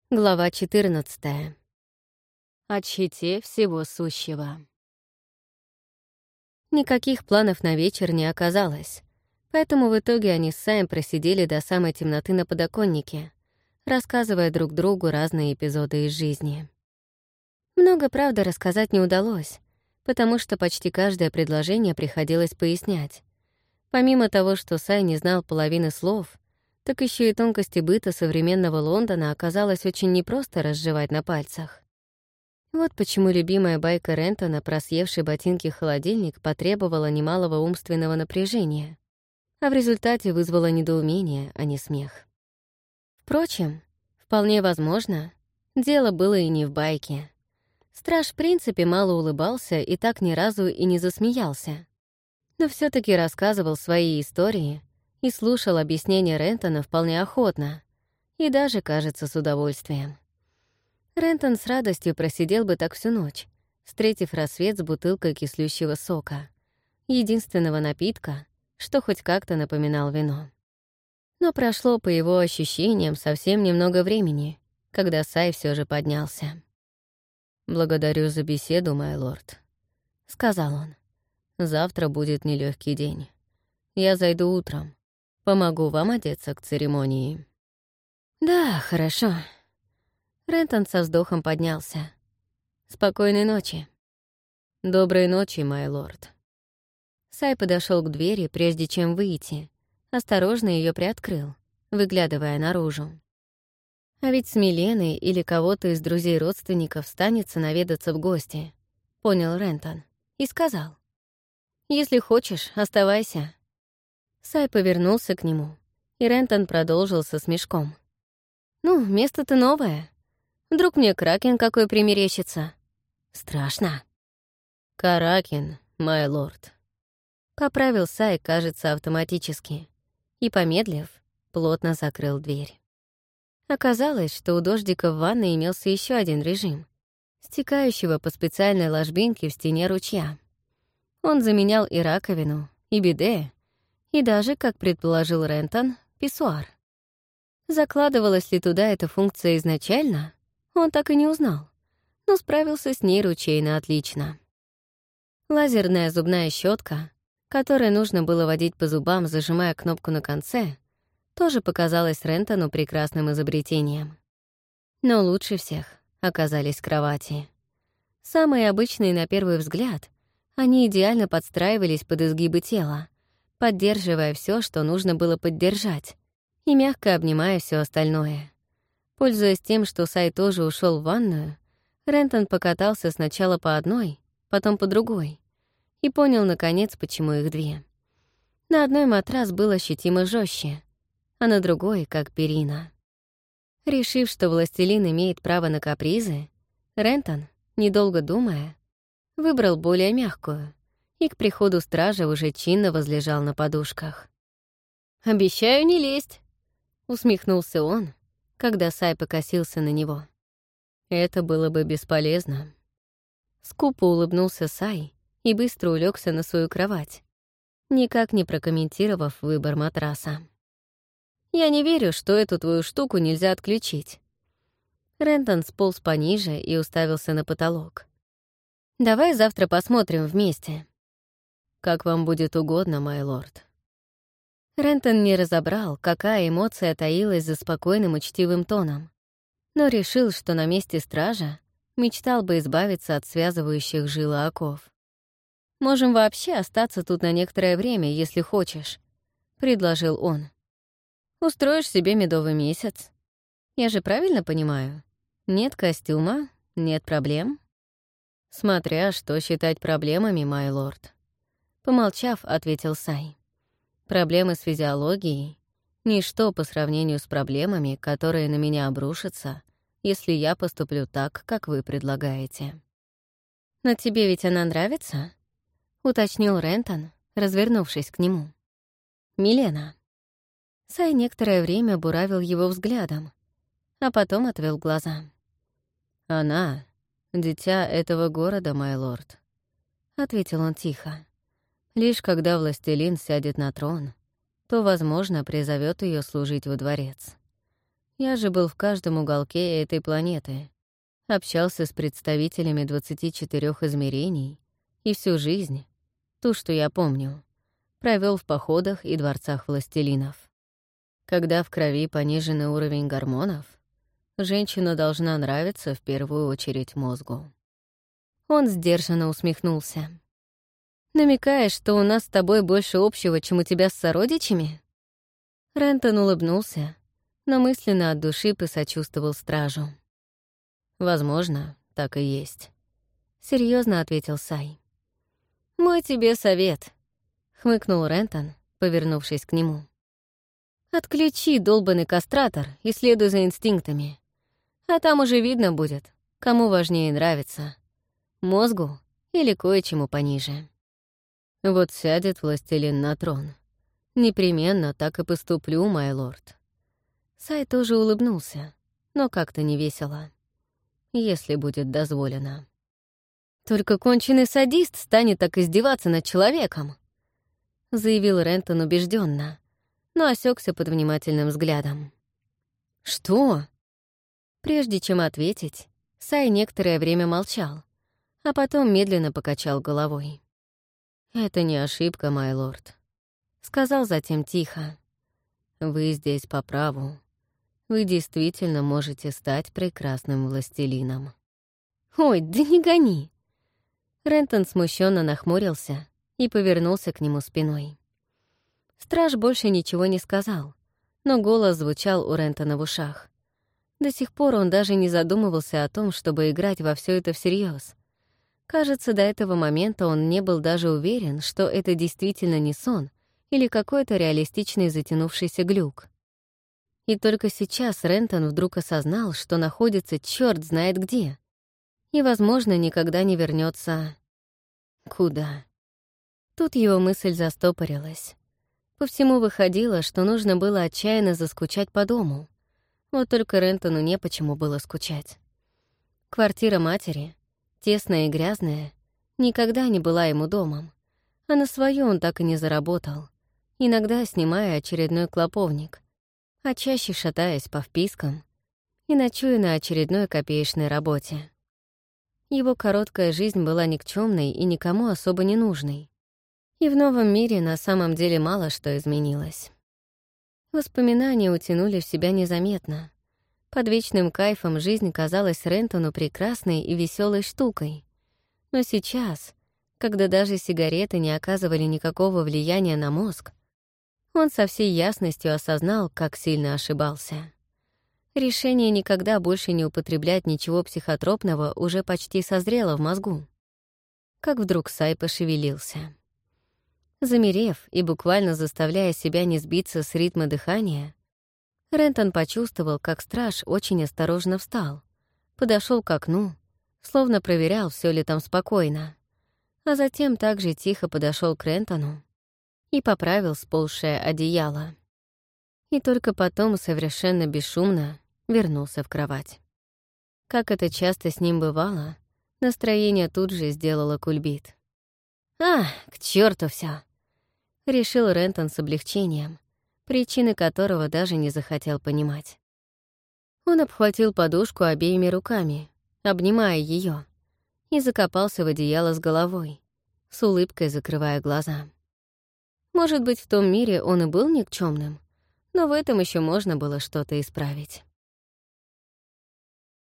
Глава 14. О щите всего сущего. Никаких планов на вечер не оказалось, поэтому в итоге они с Саем просидели до самой темноты на подоконнике, рассказывая друг другу разные эпизоды из жизни. Много, правда, рассказать не удалось, потому что почти каждое предложение приходилось пояснять. Помимо того, что Сай не знал половины слов, так еще и тонкости быта современного Лондона оказалось очень непросто разжевать на пальцах. Вот почему любимая байка Рентона про съевший ботинки-холодильник потребовала немалого умственного напряжения, а в результате вызвала недоумение, а не смех. Впрочем, вполне возможно, дело было и не в байке. Страж в принципе мало улыбался и так ни разу и не засмеялся, но все таки рассказывал свои истории и слушал объяснения Рентона вполне охотно и даже, кажется, с удовольствием. Рентон с радостью просидел бы так всю ночь, встретив рассвет с бутылкой кислющего сока, единственного напитка, что хоть как-то напоминал вино. Но прошло, по его ощущениям, совсем немного времени, когда Сай все же поднялся. «Благодарю за беседу, мой лорд», — сказал он. «Завтра будет нелегкий день. Я зайду утром. Помогу вам одеться к церемонии». «Да, хорошо». Рентон со вздохом поднялся. «Спокойной ночи». «Доброй ночи, мой лорд». Сай подошел к двери, прежде чем выйти. Осторожно ее приоткрыл, выглядывая наружу. А ведь с Миленой или кого-то из друзей-родственников станется наведаться в гости, понял Рентон, и сказал: «Если хочешь, оставайся». Сай повернулся к нему, и Рентон продолжил со смешком. «Ну, место-то новое. Вдруг мне кракен какой примерещится. Страшно». «Каракен, мой лорд», — поправил Сай, кажется, автоматически, и, помедлив, плотно закрыл дверь. Оказалось, что у дождика в ванной имелся еще один режим, стекающего по специальной ложбинке в стене ручья. Он заменял и раковину, и биде, и даже, как предположил Рентон, писсуар. Закладывалась ли туда эта функция изначально, он так и не узнал, но справился с ней ручейно отлично. Лазерная зубная щетка, которой нужно было водить по зубам, зажимая кнопку на конце, тоже показалась Рентону прекрасным изобретением. Но лучше всех оказались кровати. Самые обычные на первый взгляд, они идеально подстраивались под изгибы тела, поддерживая все, что нужно было поддержать, и мягко обнимая все остальное. Пользуясь тем, что Сай тоже ушел в ванную, Рентон покатался сначала по одной, потом по другой, и понял, наконец, почему их две. На одной матрас был ощутимо жестче, а на другой — как перина. Решив, что властелин имеет право на капризы, Рентон, недолго думая, выбрал более мягкую и к приходу стража уже чинно возлежал на подушках. «Обещаю не лезть», — усмехнулся он, когда Сай покосился на него. «Это было бы бесполезно». Скупо улыбнулся Сай и быстро улегся на свою кровать, никак не прокомментировав выбор матраса. «Я не верю, что эту твою штуку нельзя отключить». Рентон сполз пониже и уставился на потолок. «Давай завтра посмотрим вместе». «Как вам будет угодно, мой лорд». Рентон не разобрал, какая эмоция таилась за спокойным учтивым тоном, но решил, что на месте стража мечтал бы избавиться от связывающих жилы оков. «Можем вообще остаться тут на некоторое время, если хочешь», — предложил он. «Устроишь себе медовый месяц. Я же правильно понимаю? Нет костюма, нет проблем?» «Смотря что считать проблемами, мой лорд», — помолчав, ответил Сай. «Проблемы с физиологией — ничто по сравнению с проблемами, которые на меня обрушатся, если я поступлю так, как вы предлагаете». «Но тебе ведь она нравится?» — уточнил Рентон, развернувшись к нему. «Милена». Сай некоторое время буравил его взглядом, а потом отвел глаза. «Она — дитя этого города, мой лорд», — ответил он тихо. «Лишь когда властелин сядет на трон, то, возможно, призовет ее служить во дворец. Я же был в каждом уголке этой планеты, общался с представителями 24 измерений и всю жизнь, ту, что я помню, провел в походах и дворцах властелинов. Когда в крови пониженный уровень гормонов, женщина должна нравиться в первую очередь мозгу. Он сдержанно усмехнулся. «Намекаешь, что у нас с тобой больше общего, чем у тебя с сородичами?» Рентон улыбнулся, но мысленно от души посочувствовал стражу. «Возможно, так и есть», — серьезно ответил Сай. «Мой тебе совет», — хмыкнул Рентон, повернувшись к нему. «Отключи долбанный кастратор и следуй за инстинктами. А там уже видно будет, кому важнее нравится — мозгу или кое-чему пониже. Вот сядет властелин на трон. Непременно так и поступлю, май лорд». Сай тоже улыбнулся, но как-то невесело. Если будет дозволено. «Только конченый садист станет так издеваться над человеком», — заявил Рентон убежденно, но осекся под внимательным взглядом. «Что?» Прежде чем ответить, Сай некоторое время молчал, а потом медленно покачал головой. «Это не ошибка, май лорд», — сказал затем тихо. «Вы здесь по праву. Вы действительно можете стать прекрасным властелином». «Ой, да не гони!» Рентон смущенно нахмурился и повернулся к нему спиной. Страж больше ничего не сказал, но голос звучал у Рентона в ушах. До сих пор он даже не задумывался о том, чтобы играть во все это всерьез. Кажется, до этого момента он не был даже уверен, что это действительно не сон или какой-то реалистичный затянувшийся глюк. И только сейчас Рентон вдруг осознал, что находится черт знает где, и, возможно, никогда не вернется. Куда? Тут его мысль застопорилась. По всему выходило, что нужно было отчаянно заскучать по дому. Вот только Рентону не почему было скучать. Квартира матери, тесная и грязная, никогда не была ему домом, а на свою он так и не заработал, иногда снимая очередной клоповник, а чаще шатаясь по впискам и ночуя на очередной копеечной работе. Его короткая жизнь была никчемной и никому особо не нужной. И в новом мире на самом деле мало что изменилось. Воспоминания утянули в себя незаметно. Под вечным кайфом жизнь казалась Рентону прекрасной и веселой штукой. Но сейчас, когда даже сигареты не оказывали никакого влияния на мозг, он со всей ясностью осознал, как сильно ошибался. Решение никогда больше не употреблять ничего психотропного уже почти созрело в мозгу. Как вдруг Сай пошевелился. Замерев и буквально заставляя себя не сбиться с ритма дыхания, Рентон почувствовал, как страж очень осторожно встал, подошел к окну, словно проверял, все ли там спокойно, а затем также тихо подошел к Рентону и поправил сползшее одеяло. И только потом совершенно бесшумно вернулся в кровать. Как это часто с ним бывало, настроение тут же сделало кульбит. К черту все! Решил Рентон с облегчением, причины которого даже не захотел понимать. Он обхватил подушку обеими руками, обнимая ее, и закопался в одеяло с головой, с улыбкой закрывая глаза. Может быть, в том мире он и был никчемным, но в этом еще можно было что-то исправить.